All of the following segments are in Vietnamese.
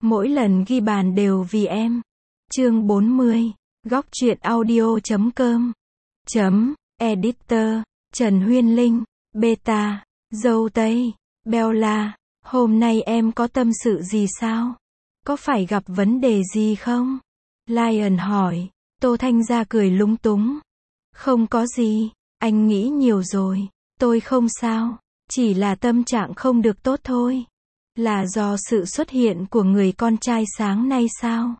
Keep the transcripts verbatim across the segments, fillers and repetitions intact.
Mỗi lần ghi bàn đều vì em. Chương bốn mươi. Góc truyện audio chấm com. Chấm. Editor. Trần Huyên Linh. Beta. Dâu Tây. Bella. Hôm nay em có tâm sự gì sao? Có phải gặp vấn đề gì không? Lion hỏi. Tô Thanh Gia cười lúng túng. Không có gì, anh nghĩ nhiều rồi. Tôi không sao. Chỉ là tâm trạng không được tốt thôi. Là do sự xuất hiện của người con trai sáng nay sao?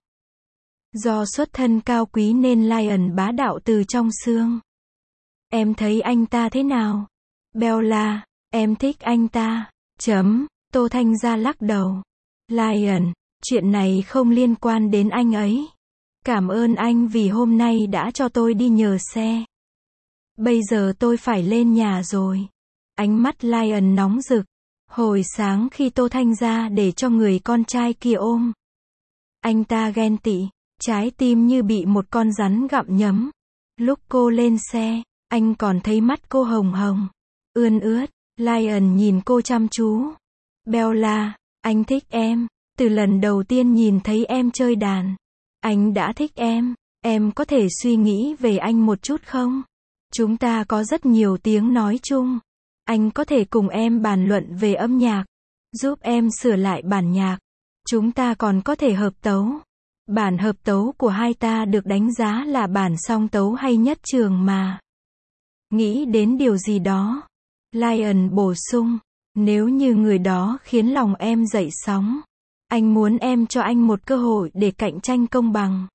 Do xuất thân cao quý nên Lion bá đạo từ trong xương. Em thấy anh ta thế nào? Bella, em thích anh ta. Chấm. Tô Thanh Gia lắc đầu. Lion, chuyện này không liên quan đến anh ấy. Cảm ơn anh vì hôm nay đã cho tôi đi nhờ xe. Bây giờ tôi phải lên nhà rồi. Ánh mắt Lion nóng rực. Hồi sáng khi Tô Thanh Gia để cho người con trai kia ôm, anh ta ghen tị, trái tim như bị một con rắn gặm nhấm. Lúc cô lên xe, anh còn thấy mắt cô hồng hồng, ươn ướt. Lion nhìn cô chăm chú. Bella, anh thích em. Từ lần đầu tiên nhìn thấy em chơi đàn, anh đã thích em. Em có thể suy nghĩ về anh một chút không? Chúng ta có rất nhiều tiếng nói chung. Anh có thể cùng em bàn luận về âm nhạc, giúp em sửa lại bản nhạc. Chúng ta còn có thể hợp tấu. Bản hợp tấu của hai ta được đánh giá là bản song tấu hay nhất trường mà. Nghĩ đến điều gì đó, Lion bổ sung. Nếu như người đó khiến lòng em dậy sóng, anh muốn em cho anh một cơ hội để cạnh tranh công bằng.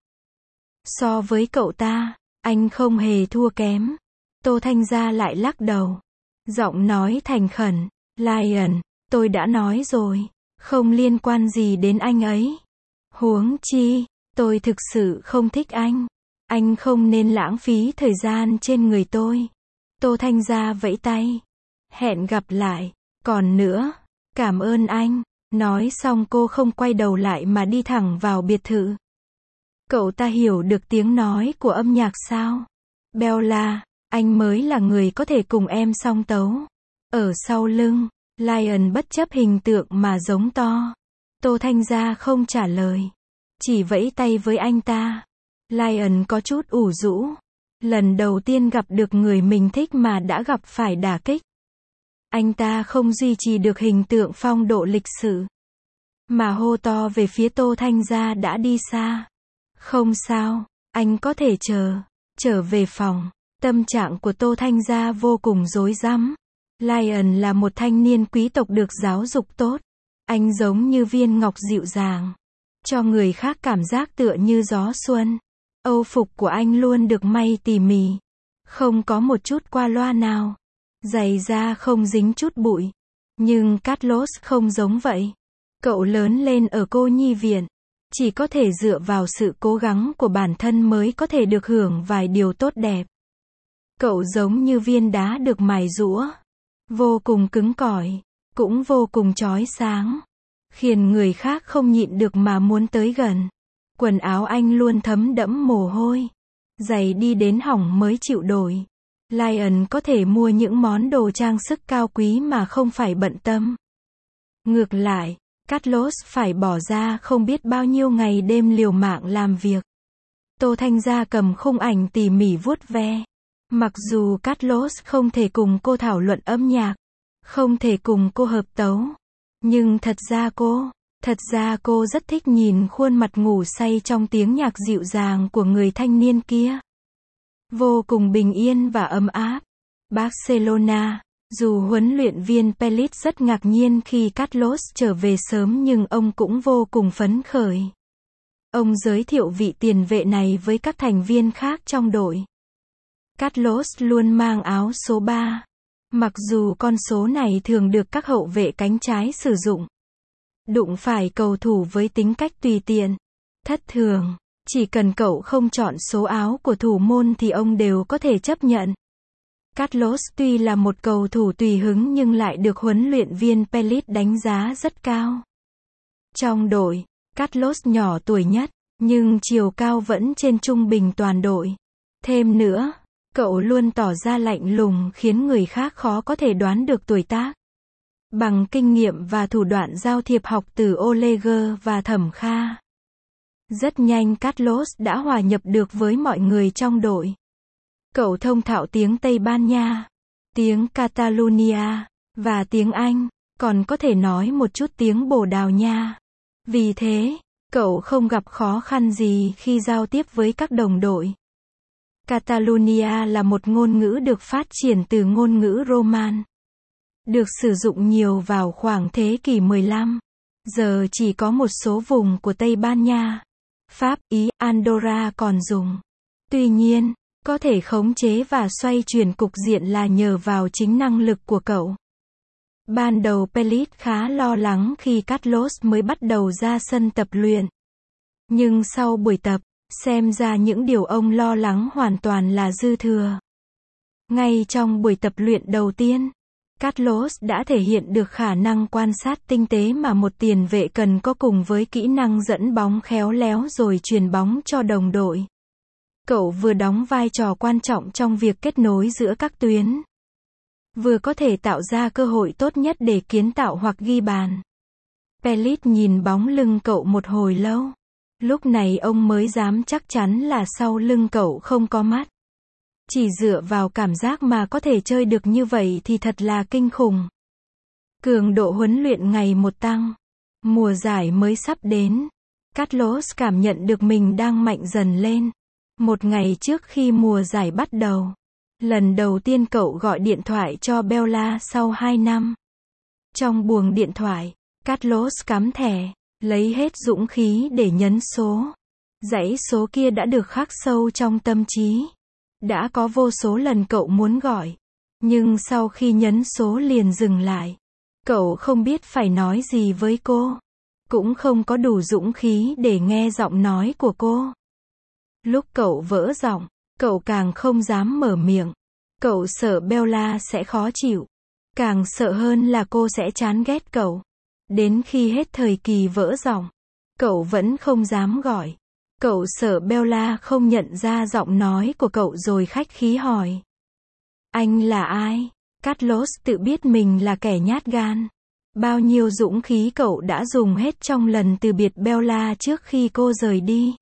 So với cậu ta, anh không hề thua kém. Tô Thanh Gia lại lắc đầu. Giọng nói thành khẩn. Lion, tôi đã nói rồi, không liên quan gì đến anh ấy. Huống chi, tôi thực sự không thích anh. Anh không nên lãng phí thời gian trên người tôi. Tô Thanh Gia vẫy tay. Hẹn gặp lại. Còn nữa, cảm ơn anh. Nói xong cô không quay đầu lại mà đi thẳng vào biệt thự. Cậu ta hiểu được tiếng nói của âm nhạc sao? Bella, anh mới là người có thể cùng em song tấu. Ở sau lưng, Lion bất chấp hình tượng mà giống to. Tô Thanh Gia không trả lời, chỉ vẫy tay với anh ta. Lion có chút ủ rũ. Lần đầu tiên gặp được người mình thích mà đã gặp phải đả kích. Anh ta không duy trì được hình tượng phong độ lịch sự, mà hô to về phía Tô Thanh Gia đã đi xa. Không sao, anh có thể chờ. Trở về phòng, tâm trạng của Tô Thanh Gia vô cùng rối rắm. Lion là một thanh niên quý tộc được giáo dục tốt. Anh giống như viên ngọc dịu dàng, cho người khác cảm giác tựa như gió xuân. Âu phục của anh luôn được may tỉ mỉ, không có một chút qua loa nào. Giày da không dính chút bụi. Nhưng Carlos không giống vậy. Cậu lớn lên ở cô nhi viện, chỉ có thể dựa vào sự cố gắng của bản thân mới có thể được hưởng vài điều tốt đẹp. Cậu giống như viên đá được mài giũa, vô cùng cứng cỏi, cũng vô cùng chói sáng, khiến người khác không nhịn được mà muốn tới gần. Quần áo anh luôn thấm đẫm mồ hôi, giày đi đến hỏng mới chịu đổi. Lion có thể mua những món đồ trang sức cao quý mà không phải bận tâm. Ngược lại, Carlos phải bỏ ra không biết bao nhiêu ngày đêm liều mạng làm việc. Tô Thanh Gia cầm khung ảnh tỉ mỉ vuốt ve. Mặc dù Carlos không thể cùng cô thảo luận âm nhạc, không thể cùng cô hợp tấu, nhưng thật ra cô, thật ra cô rất thích nhìn khuôn mặt ngủ say trong tiếng nhạc dịu dàng của người thanh niên kia. Vô cùng bình yên và ấm áp. Barcelona, dù huấn luyện viên Pellit rất ngạc nhiên khi Carlos trở về sớm nhưng ông cũng vô cùng phấn khởi. Ông giới thiệu vị tiền vệ này với các thành viên khác trong đội. Carlos luôn mang áo số ba. Mặc dù con số này thường được các hậu vệ cánh trái sử dụng. Đụng phải cầu thủ với tính cách tùy tiện, thất thường, chỉ cần cậu không chọn số áo của thủ môn thì ông đều có thể chấp nhận. Carlos tuy là một cầu thủ tùy hứng nhưng lại được huấn luyện viên Pellit đánh giá rất cao. Trong đội, Carlos nhỏ tuổi nhất, nhưng chiều cao vẫn trên trung bình toàn đội. Thêm nữa, cậu luôn tỏ ra lạnh lùng khiến người khác khó có thể đoán được tuổi tác. Bằng kinh nghiệm và thủ đoạn giao thiệp học từ Oleger và Thẩm Kha. Rất nhanh Carlos đã hòa nhập được với mọi người trong đội. Cậu thông thạo tiếng Tây Ban Nha, tiếng Catalonia, và tiếng Anh, còn có thể nói một chút tiếng Bồ Đào Nha. Vì thế, cậu không gặp khó khăn gì khi giao tiếp với các đồng đội. Catalonia là một ngôn ngữ được phát triển từ ngôn ngữ Roman. Được sử dụng nhiều vào khoảng thế kỷ mười lăm. Giờ chỉ có một số vùng của Tây Ban Nha, Pháp, Ý, Andorra còn dùng. Tuy nhiên, có thể khống chế và xoay chuyển cục diện là nhờ vào chính năng lực của cậu. Ban đầu Pelit khá lo lắng khi Carlos mới bắt đầu ra sân tập luyện. Nhưng sau buổi tập, xem ra những điều ông lo lắng hoàn toàn là dư thừa. Ngay trong buổi tập luyện đầu tiên, Carlos đã thể hiện được khả năng quan sát tinh tế mà một tiền vệ cần có cùng với kỹ năng dẫn bóng khéo léo rồi chuyền bóng cho đồng đội. Cậu vừa đóng vai trò quan trọng trong việc kết nối giữa các tuyến, vừa có thể tạo ra cơ hội tốt nhất để kiến tạo hoặc ghi bàn. Pelit nhìn bóng lưng cậu một hồi lâu. Lúc này ông mới dám chắc chắn là sau lưng cậu không có mắt. Chỉ dựa vào cảm giác mà có thể chơi được như vậy thì thật là kinh khủng. Cường độ huấn luyện ngày một tăng. Mùa giải mới sắp đến. Carlos cảm nhận được mình đang mạnh dần lên. Một ngày trước khi mùa giải bắt đầu, lần đầu tiên cậu gọi điện thoại cho Bella sau hai năm. Trong buồng điện thoại, Carlos cắm thẻ, lấy hết dũng khí để nhấn số. Dãy số kia đã được khắc sâu trong tâm trí. Đã có vô số lần cậu muốn gọi, nhưng sau khi nhấn số liền dừng lại. Cậu không biết phải nói gì với cô, cũng không có đủ dũng khí để nghe giọng nói của cô. Lúc cậu vỡ giọng, cậu càng không dám mở miệng. Cậu sợ Bella sẽ khó chịu, càng sợ hơn là cô sẽ chán ghét cậu. Đến khi hết thời kỳ vỡ giọng, cậu vẫn không dám gọi. Cậu sợ Bella không nhận ra giọng nói của cậu rồi khách khí hỏi. Anh là ai? Carlos tự biết mình là kẻ nhát gan. Bao nhiêu dũng khí cậu đã dùng hết trong lần từ biệt Bella trước khi cô rời đi.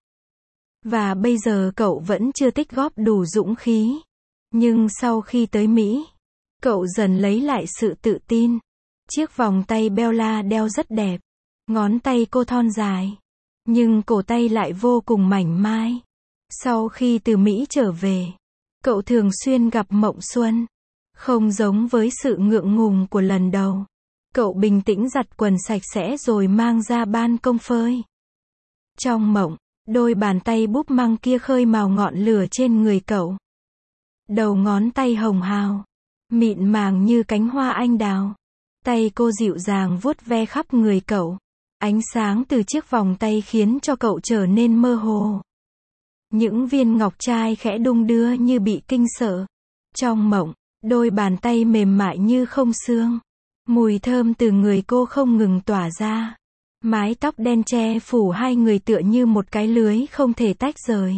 Và bây giờ cậu vẫn chưa tích góp đủ dũng khí. Nhưng sau khi tới Mỹ, cậu dần lấy lại sự tự tin. Chiếc vòng tay Bella đeo rất đẹp. Ngón tay cô thon dài. Nhưng cổ tay lại vô cùng mảnh mai. Sau khi từ Mỹ trở về, cậu thường xuyên gặp mộng xuân. Không giống với sự ngượng ngùng của lần đầu. Cậu bình tĩnh giặt quần sạch sẽ rồi mang ra ban công phơi. Trong mộng, đôi bàn tay búp măng kia khơi màu ngọn lửa trên người cậu. Đầu ngón tay hồng hào, mịn màng như cánh hoa anh đào. Tay cô dịu dàng vuốt ve khắp người cậu. Ánh sáng từ chiếc vòng tay khiến cho cậu trở nên mơ hồ. Những viên ngọc trai khẽ đung đưa như bị kinh sợ. Trong mộng, đôi bàn tay mềm mại như không xương. Mùi thơm từ người cô không ngừng tỏa ra. Mái tóc đen che phủ hai người tựa như một cái lưới không thể tách rời.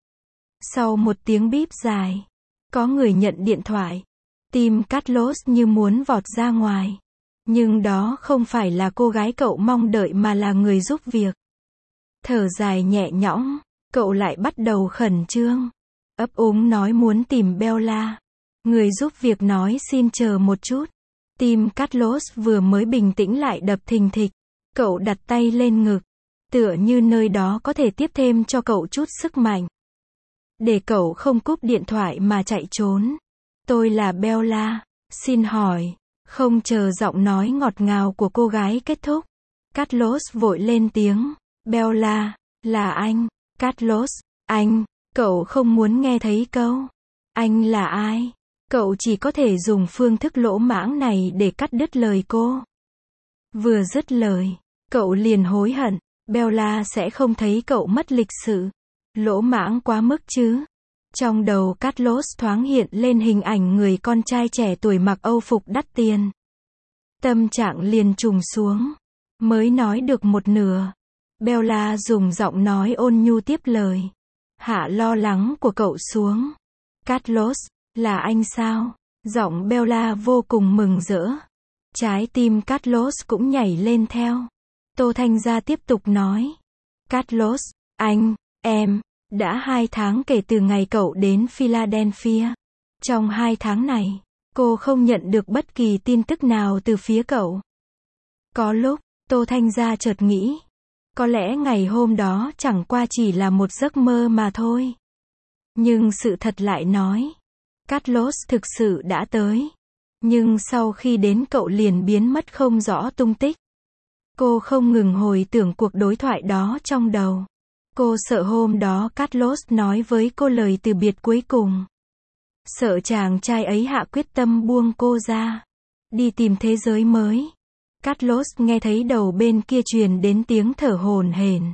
Sau một tiếng bíp dài, có người nhận điện thoại. Tim Carlos như muốn vọt ra ngoài. Nhưng đó không phải là cô gái cậu mong đợi mà là người giúp việc. Thở dài nhẹ nhõm, cậu lại bắt đầu khẩn trương. Ấp úng nói muốn tìm Bella. Người giúp việc nói xin chờ một chút. Tim Carlos vừa mới bình tĩnh lại đập thình thịch. Cậu đặt tay lên ngực. Tựa như nơi đó có thể tiếp thêm cho cậu chút sức mạnh. Để cậu không cúp điện thoại mà chạy trốn. Tôi là Bella. Xin hỏi. Không chờ giọng nói ngọt ngào của cô gái kết thúc. Carlos vội lên tiếng. Bella, là anh. Carlos, anh. Cậu không muốn nghe thấy câu. Anh là ai? Cậu chỉ có thể dùng phương thức lỗ mãng này để cắt đứt lời cô. Vừa dứt lời, cậu liền hối hận. Bella sẽ không thấy cậu mất lịch sự. Lỗ mãng quá mức chứ. Trong đầu Carlos thoáng hiện lên hình ảnh người con trai trẻ tuổi mặc âu phục đắt tiền. Tâm trạng liền trùng xuống. Mới nói được một nửa. Bella dùng giọng nói ôn nhu tiếp lời. Hạ lo lắng của cậu xuống. Carlos, là anh sao? Giọng Bella vô cùng mừng rỡ. Trái tim Carlos cũng nhảy lên theo. Tô Thanh Gia tiếp tục nói. Carlos, anh, em, đã hai tháng kể từ ngày cậu đến Philadelphia. Trong hai tháng này, cô không nhận được bất kỳ tin tức nào từ phía cậu. Có lúc, Tô Thanh Gia chợt nghĩ, có lẽ ngày hôm đó chẳng qua chỉ là một giấc mơ mà thôi. Nhưng sự thật lại nói, Carlos thực sự đã tới. Nhưng sau khi đến cậu liền biến mất không rõ tung tích. Cô không ngừng hồi tưởng cuộc đối thoại đó trong đầu. Cô sợ hôm đó Carlos nói với cô lời từ biệt cuối cùng. Sợ chàng trai ấy hạ quyết tâm buông cô ra, đi tìm thế giới mới. Carlos nghe thấy đầu bên kia truyền đến tiếng thở hổn hển.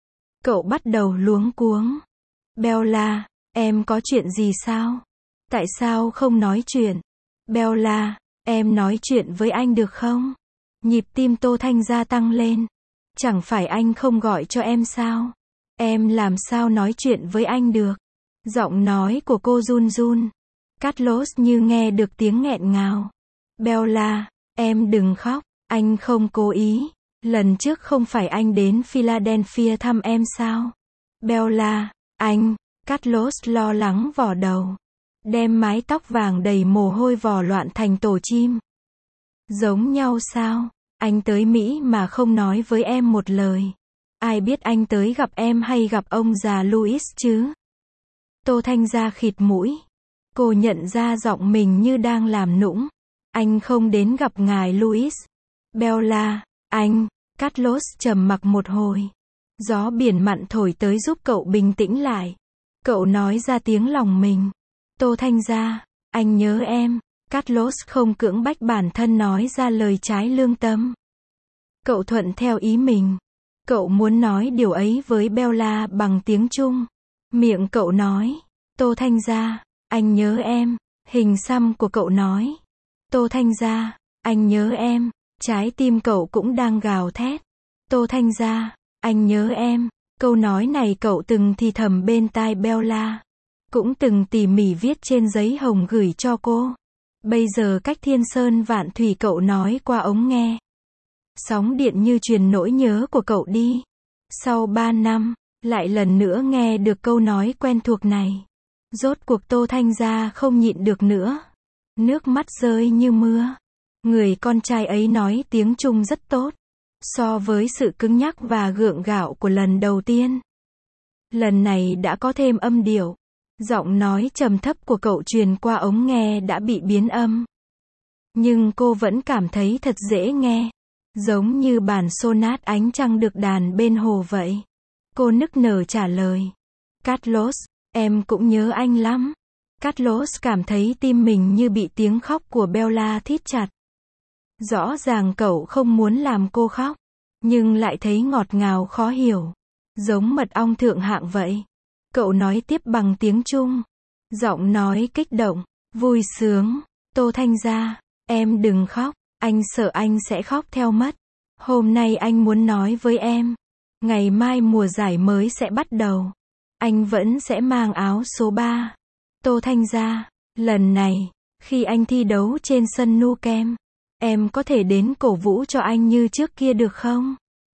Cậu bắt đầu luống cuống. Bella, em có chuyện gì sao? Tại sao không nói chuyện? Bella, em nói chuyện với anh được không? Nhịp tim Tô Thanh Gia tăng lên. Chẳng phải anh không gọi cho em sao? Em làm sao nói chuyện với anh được? Giọng nói của cô run run. Carlos như nghe được tiếng nghẹn ngào. Bella, em đừng khóc, anh không cố ý. Lần trước không phải anh đến Philadelphia thăm em sao? Bella, anh, Carlos lo lắng vò đầu. Đem mái tóc vàng đầy mồ hôi vò loạn thành tổ chim. Giống nhau sao? Anh tới Mỹ mà không nói với em một lời. Ai biết anh tới gặp em hay gặp ông già Louis chứ? Tô Thanh Gia khịt mũi. Cô nhận ra giọng mình như đang làm nũng. Anh không đến gặp ngài Louis. Bella, anh, Carlos trầm mặc một hồi. Gió biển mặn thổi tới giúp cậu bình tĩnh lại. Cậu nói ra tiếng lòng mình. Tô Thanh Gia, anh nhớ em. Carlos không cưỡng bách bản thân nói ra lời trái lương tâm. Cậu thuận theo ý mình. Cậu muốn nói điều ấy với Bella bằng tiếng Trung. Miệng cậu nói, Tô Thanh Gia, anh nhớ em. Hình xăm của cậu nói, Tô Thanh Gia, anh nhớ em. Trái tim cậu cũng đang gào thét. Tô Thanh Gia, anh nhớ em. Câu nói này cậu từng thì thầm bên tai Bella. Cũng từng tỉ mỉ viết trên giấy hồng gửi cho cô. Bây giờ cách thiên sơn vạn thủy cậu nói qua ống nghe. Sóng điện như truyền nỗi nhớ của cậu đi. Sau ba năm, lại lần nữa nghe được câu nói quen thuộc này. Rốt cuộc Tô Thanh Gia không nhịn được nữa. Nước mắt rơi như mưa. Người con trai ấy nói tiếng Trung rất tốt. So với sự cứng nhắc và gượng gạo của lần đầu tiên. Lần này đã có thêm âm điệu. Giọng nói trầm thấp của cậu truyền qua ống nghe đã bị biến âm. Nhưng cô vẫn cảm thấy thật dễ nghe. Giống như bản sonat ánh trăng được đàn bên hồ vậy. Cô nức nở trả lời. Carlos, em cũng nhớ anh lắm. Carlos cảm thấy tim mình như bị tiếng khóc của Bella thít chặt. Rõ ràng cậu không muốn làm cô khóc. Nhưng lại thấy ngọt ngào khó hiểu. Giống mật ong thượng hạng vậy. Cậu nói tiếp bằng tiếng Trung. Giọng nói kích động, vui sướng. Tô Thanh Gia, em đừng khóc. Anh sợ anh sẽ khóc theo mất. Hôm nay anh muốn nói với em. Ngày mai mùa giải mới sẽ bắt đầu. Anh vẫn sẽ mang áo số ba. Tô Thanh Gia, lần này, khi anh thi đấu trên sân Nou Camp, em có thể đến cổ vũ cho anh như trước kia được không?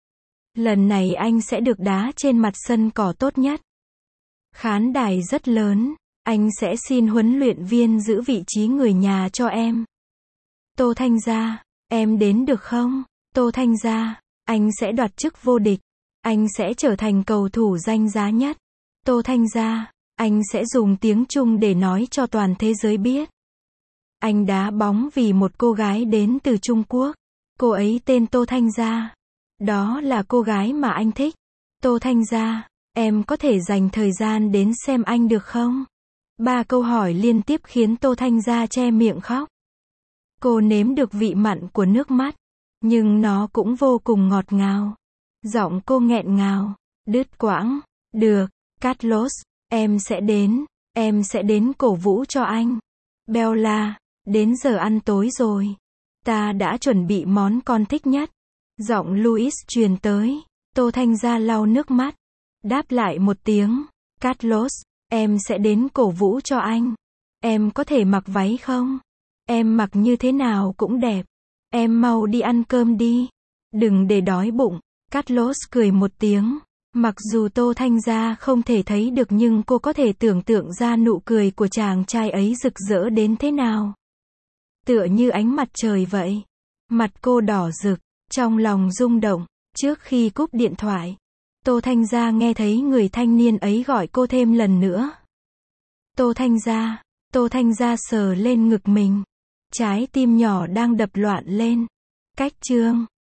Lần này anh sẽ được đá trên mặt sân cỏ tốt nhất. Khán đài rất lớn, anh sẽ xin huấn luyện viên giữ vị trí người nhà cho em. Tô Thanh Gia, em đến được không? Tô Thanh Gia, anh sẽ đoạt chức vô địch. Anh sẽ trở thành cầu thủ danh giá nhất. Tô Thanh Gia, anh sẽ dùng tiếng Trung để nói cho toàn thế giới biết. Anh đá bóng vì một cô gái đến từ Trung Quốc. Cô ấy tên Tô Thanh Gia. Đó là cô gái mà anh thích. Tô Thanh Gia, em có thể dành thời gian đến xem anh được không? Ba câu hỏi liên tiếp khiến Tô Thanh Gia che miệng khóc. Cô nếm được vị mặn của nước mắt. Nhưng nó cũng vô cùng ngọt ngào. Giọng cô nghẹn ngào, đứt quãng. Được, Carlos, em sẽ đến. Em sẽ đến cổ vũ cho anh. Bella, đến giờ ăn tối rồi. Ta đã chuẩn bị món con thích nhất. Giọng Louis truyền tới. Tô Thanh Gia lau nước mắt. Đáp lại một tiếng. Carlos, em sẽ đến cổ vũ cho anh. Em có thể mặc váy không? Em mặc như thế nào cũng đẹp. Em mau đi ăn cơm đi. Đừng để đói bụng. Carlos cười một tiếng. Mặc dù Tô Thanh Gia không thể thấy được nhưng cô có thể tưởng tượng ra nụ cười của chàng trai ấy rực rỡ đến thế nào. Tựa như ánh mặt trời vậy. Mặt cô đỏ rực, trong lòng rung động. Trước khi cúp điện thoại, Tô Thanh Gia nghe thấy người thanh niên ấy gọi cô thêm lần nữa. Tô Thanh Gia, Tô Thanh Gia sờ lên ngực mình. Trái tim nhỏ đang đập loạn lên. Cách chương